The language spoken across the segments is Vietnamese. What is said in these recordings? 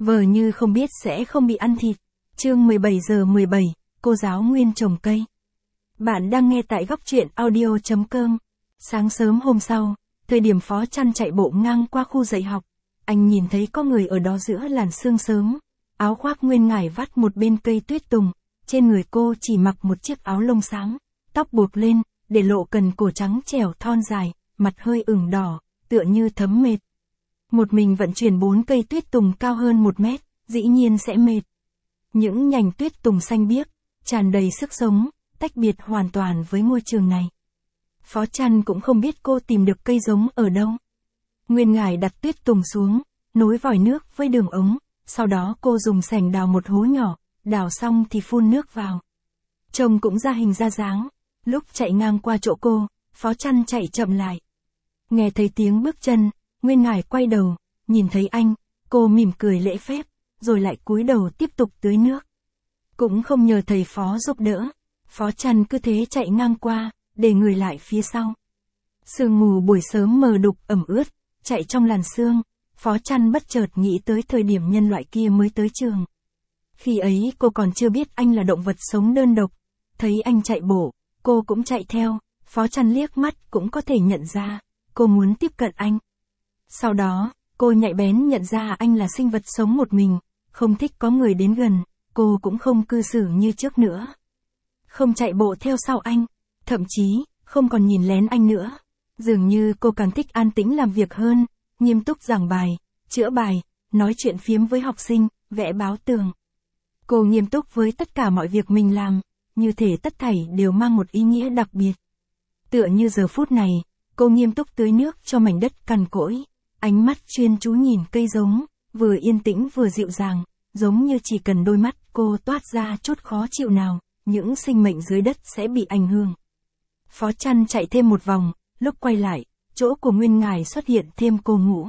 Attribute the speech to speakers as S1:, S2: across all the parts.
S1: Vờ như không biết sẽ không bị ăn thịt. Chương 17:17, cô giáo Nguyên trồng cây. Bạn đang nghe tại góc truyện audio.com. Sáng sớm hôm sau, thời điểm Phó Chăn chạy bộ ngang qua khu dạy học, anh nhìn thấy có người ở đó giữa làn sương sớm. Áo khoác Nguyên ngải vắt một bên cây tuyết tùng, trên người cô chỉ mặc một chiếc áo lông xám, tóc buộc lên, để lộ cần cổ trắng trẻo thon dài, mặt hơi ửng đỏ, tựa như thấm mệt. Một mình vận chuyển 4 cây tuyết tùng cao hơn 1 mét, dĩ nhiên sẽ mệt. Những nhành tuyết tùng xanh biếc, tràn đầy sức sống, tách biệt hoàn toàn với ngôi trường này. Phó Chăn cũng không biết cô tìm được cây giống ở đâu. Nguyên ngải đặt tuyết tùng xuống, nối vòi nước với đường ống, sau đó cô dùng sành đào một hố nhỏ, đào xong thì phun nước vào. Trông cũng ra hình ra dáng, lúc chạy ngang qua chỗ cô, Phó Chăn chạy chậm lại. Nghe thấy tiếng bước chân, Nguyên ngải quay đầu, nhìn thấy anh, cô mỉm cười lễ phép, rồi lại cúi đầu tiếp tục tưới nước. Cũng không nhờ thầy Phó giúp đỡ, Phó Chăn cứ thế chạy ngang qua, để người lại phía sau. Sương mù buổi sớm mờ đục ẩm ướt, chạy trong làn sương, Phó Chăn bất chợt nghĩ tới thời điểm nhân loại kia mới tới trường. Khi ấy cô còn chưa biết anh là động vật sống đơn độc, thấy anh chạy bộ, cô cũng chạy theo, Phó Chăn liếc mắt cũng có thể nhận ra, cô muốn tiếp cận anh. Sau đó, cô nhạy bén nhận ra anh là sinh vật sống một mình, không thích có người đến gần, cô cũng không cư xử như trước nữa. Không chạy bộ theo sau anh, thậm chí, không còn nhìn lén anh nữa. Dường như cô càng thích an tĩnh làm việc hơn, nghiêm túc giảng bài, chữa bài, nói chuyện phiếm với học sinh, vẽ báo tường. Cô nghiêm túc với tất cả mọi việc mình làm, như thể tất thảy đều mang một ý nghĩa đặc biệt. Tựa như giờ phút này, cô nghiêm túc tưới nước cho mảnh đất cằn cỗi, ánh mắt chuyên chú nhìn cây giống, vừa yên tĩnh vừa dịu dàng, giống như chỉ cần đôi mắt cô toát ra chút khó chịu nào, những sinh mệnh dưới đất sẽ bị ảnh hưởng. Phó Chăn chạy thêm một vòng, lúc quay lại, chỗ của Nguyên ngải xuất hiện thêm cô Ngũ.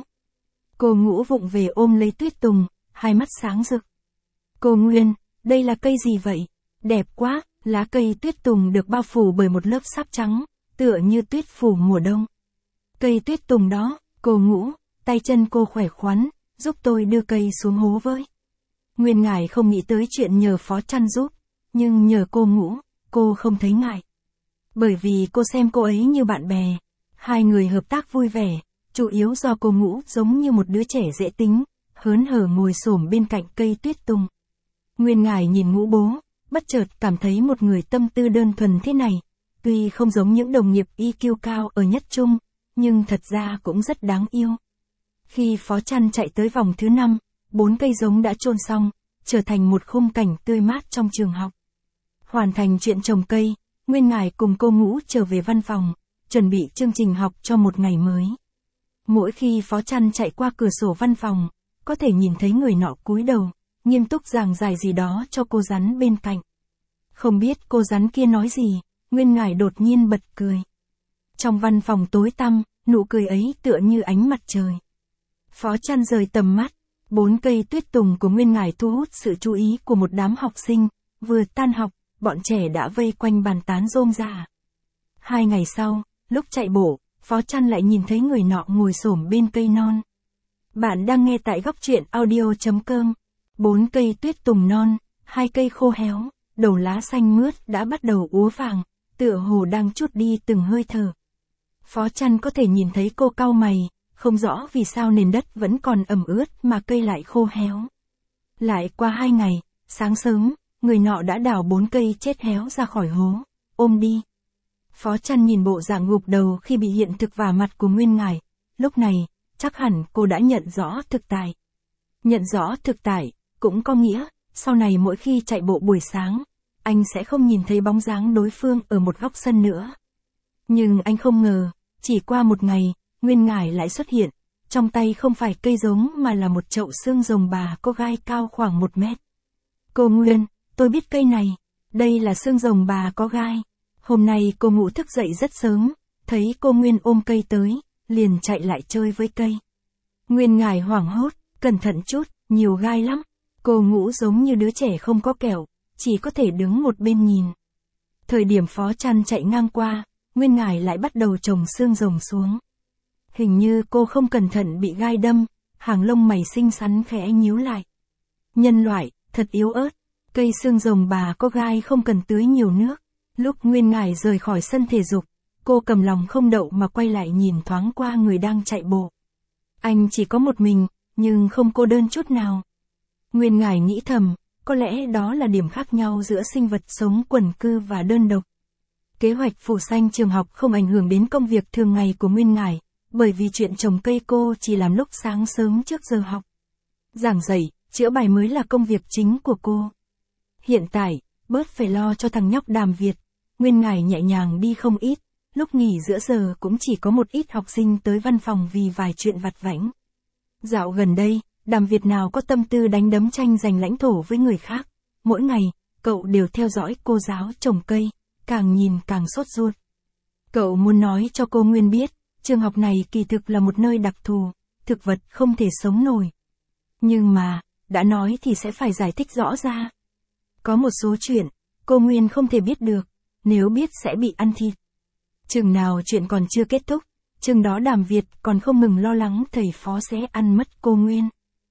S1: Cô Ngũ vụng về ôm lấy tuyết tùng, hai mắt sáng rực. Cô Nguyên, đây là cây gì vậy? Đẹp quá, lá cây tuyết tùng được bao phủ bởi một lớp sáp trắng, tựa như tuyết phủ mùa đông. Cây tuyết tùng đó, cô Ngũ, tay chân cô khỏe khoắn, giúp tôi đưa cây xuống hố với. Nguyên ngải không nghĩ tới chuyện nhờ Phó Chăn giúp, nhưng nhờ cô Ngũ, cô không thấy ngại. Bởi vì cô xem cô ấy như bạn bè, hai người hợp tác vui vẻ, chủ yếu do cô Ngũ giống như một đứa trẻ dễ tính, hớn hở ngồi xổm bên cạnh cây tuyết tùng. Nguyên ngải nhìn Ngũ bố, bất chợt cảm thấy một người tâm tư đơn thuần thế này, tuy không giống những đồng nghiệp EQ cao ở Nhất Trung, nhưng thật ra cũng rất đáng yêu. Khi Phó Chăn chạy tới vòng thứ 5, 4 cây giống đã chôn xong, trở thành một khung cảnh tươi mát trong trường học. Hoàn thành chuyện trồng cây, Nguyên ngải cùng cô Ngũ trở về văn phòng, chuẩn bị chương trình học cho một ngày mới. Mỗi khi Phó Chăn chạy qua cửa sổ văn phòng, có thể nhìn thấy người nọ cúi đầu, nghiêm túc giảng giải gì đó cho cô rắn bên cạnh. Không biết cô rắn kia nói gì, Nguyên ngải đột nhiên bật cười. Trong văn phòng tối tăm, nụ cười ấy tựa như ánh mặt trời. Phó Chăn rời tầm mắt, 4 cây tuyết tùng của Nguyên ngải thu hút sự chú ý của một đám học sinh, vừa tan học, bọn trẻ đã vây quanh bàn tán rôm rả. 2 ngày sau, lúc chạy bộ, Phó Chăn lại nhìn thấy người nọ ngồi xổm bên cây non. Bạn đang nghe tại góc truyện audio.com. 4 cây tuyết tùng non, 2 cây khô héo, đầu lá xanh mướt đã bắt đầu úa vàng, tựa hồ đang trút đi từng hơi thở. Phó Chăn có thể nhìn thấy cô cau mày, không rõ vì sao nền đất vẫn còn ẩm ướt mà cây lại khô héo. Lại qua 2 ngày, sáng sớm, người nọ đã đào 4 cây chết héo ra khỏi hố, ôm đi. Phó Chăn nhìn bộ dạng gục đầu khi bị hiện thực vả mặt của Nguyên ngải, lúc này, chắc hẳn cô đã nhận rõ thực tại. Nhận rõ thực tại, cũng có nghĩa, sau này mỗi khi chạy bộ buổi sáng, anh sẽ không nhìn thấy bóng dáng đối phương ở một góc sân nữa. Nhưng anh không ngờ, chỉ qua một ngày, Nguyên ngải lại xuất hiện, trong tay không phải cây giống mà là một chậu xương rồng bà có gai cao khoảng 1 mét. Cô Nguyên, tôi biết cây này, đây là xương rồng bà có gai. Hôm nay cô Ngũ thức dậy rất sớm, thấy cô Nguyên ôm cây tới, liền chạy lại chơi với cây. Nguyên ngải hoảng hốt, cẩn thận chút, nhiều gai lắm. Cô Ngũ giống như đứa trẻ không có kẹo, chỉ có thể đứng một bên nhìn. Thời điểm Phó Chăn chạy ngang qua, Nguyên ngải lại bắt đầu trồng xương rồng xuống. Hình như cô không cẩn thận bị gai đâm, hàng lông mày xinh xắn khẽ nhíu lại. Nhân loại, thật yếu ớt. Cây xương rồng bà có gai không cần tưới nhiều nước. Lúc Nguyên Ngải rời khỏi sân thể dục, cô cầm lòng không đậu mà quay lại nhìn thoáng qua người đang chạy bộ. Anh chỉ có một mình, nhưng không cô đơn chút nào. Nguyên Ngải nghĩ thầm, có lẽ đó là điểm khác nhau giữa sinh vật sống quần cư và đơn độc. Kế hoạch phủ xanh trường học không ảnh hưởng đến công việc thường ngày của Nguyên Ngải, bởi vì chuyện trồng cây cô chỉ làm lúc sáng sớm trước giờ học. Giảng dạy, chữa bài mới là công việc chính của cô. Hiện tại, bớt phải lo cho thằng nhóc Đàm Việt, Nguyên Ngải nhẹ nhàng đi không ít, lúc nghỉ giữa giờ cũng chỉ có một ít học sinh tới văn phòng vì vài chuyện vặt vãnh. Dạo gần đây, Đàm Việt nào có tâm tư đánh đấm tranh giành lãnh thổ với người khác, mỗi ngày, cậu đều theo dõi cô giáo trồng cây, càng nhìn càng sốt ruột. Cậu muốn nói cho cô Nguyên biết, trường học này kỳ thực là một nơi đặc thù, thực vật không thể sống nổi. Nhưng mà, đã nói thì sẽ phải giải thích rõ ra. Có một số chuyện, cô Nguyên không thể biết được, nếu biết sẽ bị ăn thịt. Chừng nào chuyện còn chưa kết thúc, chừng đó Đàm Việt còn không ngừng lo lắng thầy phó sẽ ăn mất cô Nguyên.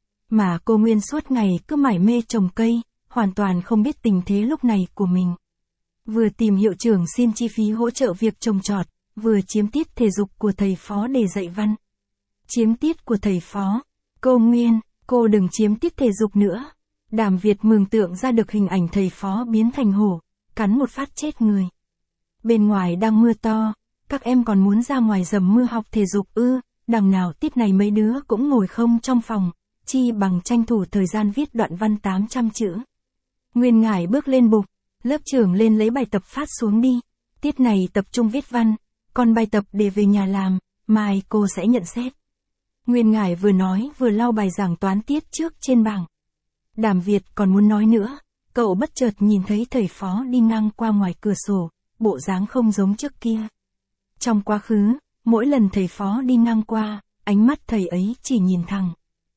S1: Mà cô Nguyên suốt ngày cứ mải mê trồng cây, hoàn toàn không biết tình thế lúc này của mình. Vừa tìm hiệu trưởng xin chi phí hỗ trợ việc trồng trọt, vừa chiếm tiết thể dục của thầy phó để dạy văn. Chiếm tiết của thầy phó, cô Nguyên, cô đừng chiếm tiết thể dục nữa. Đàm Việt mường tượng ra được hình ảnh thầy phó biến thành hổ, cắn một phát chết người. Bên ngoài đang mưa to, các em còn muốn ra ngoài dầm mưa học thể dục ư, đằng nào tiết này mấy đứa cũng ngồi không trong phòng, chi bằng tranh thủ thời gian viết đoạn văn 800 chữ. Nguyên Ngải bước lên bục, lớp trưởng lên lấy bài tập phát xuống đi, tiết này tập trung viết văn, còn bài tập để về nhà làm, mai cô sẽ nhận xét. Nguyên Ngải vừa nói vừa lau bài giảng toán tiết trước trên bảng. Đàm Việt còn muốn nói nữa, cậu bất chợt nhìn thấy thầy phó đi ngang qua ngoài cửa sổ, bộ dáng không giống trước kia. Trong quá khứ, mỗi lần thầy phó đi ngang qua, ánh mắt thầy ấy chỉ nhìn thẳng.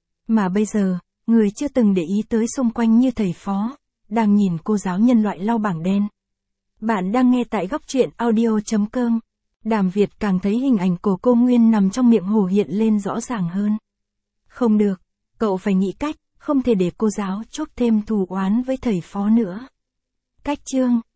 S1: Mà bây giờ, người chưa từng để ý tới xung quanh như thầy phó, đang nhìn cô giáo nhân loại lau bảng đen. Bạn đang nghe tại góc truyện audio.com. Đàm Việt càng thấy hình ảnh của cô Nguyên nằm trong miệng hổ hiện lên rõ ràng hơn. Không được, cậu phải nghĩ cách, không thể để cô giáo chuốc thêm thù oán với thầy phó nữa. Cách chương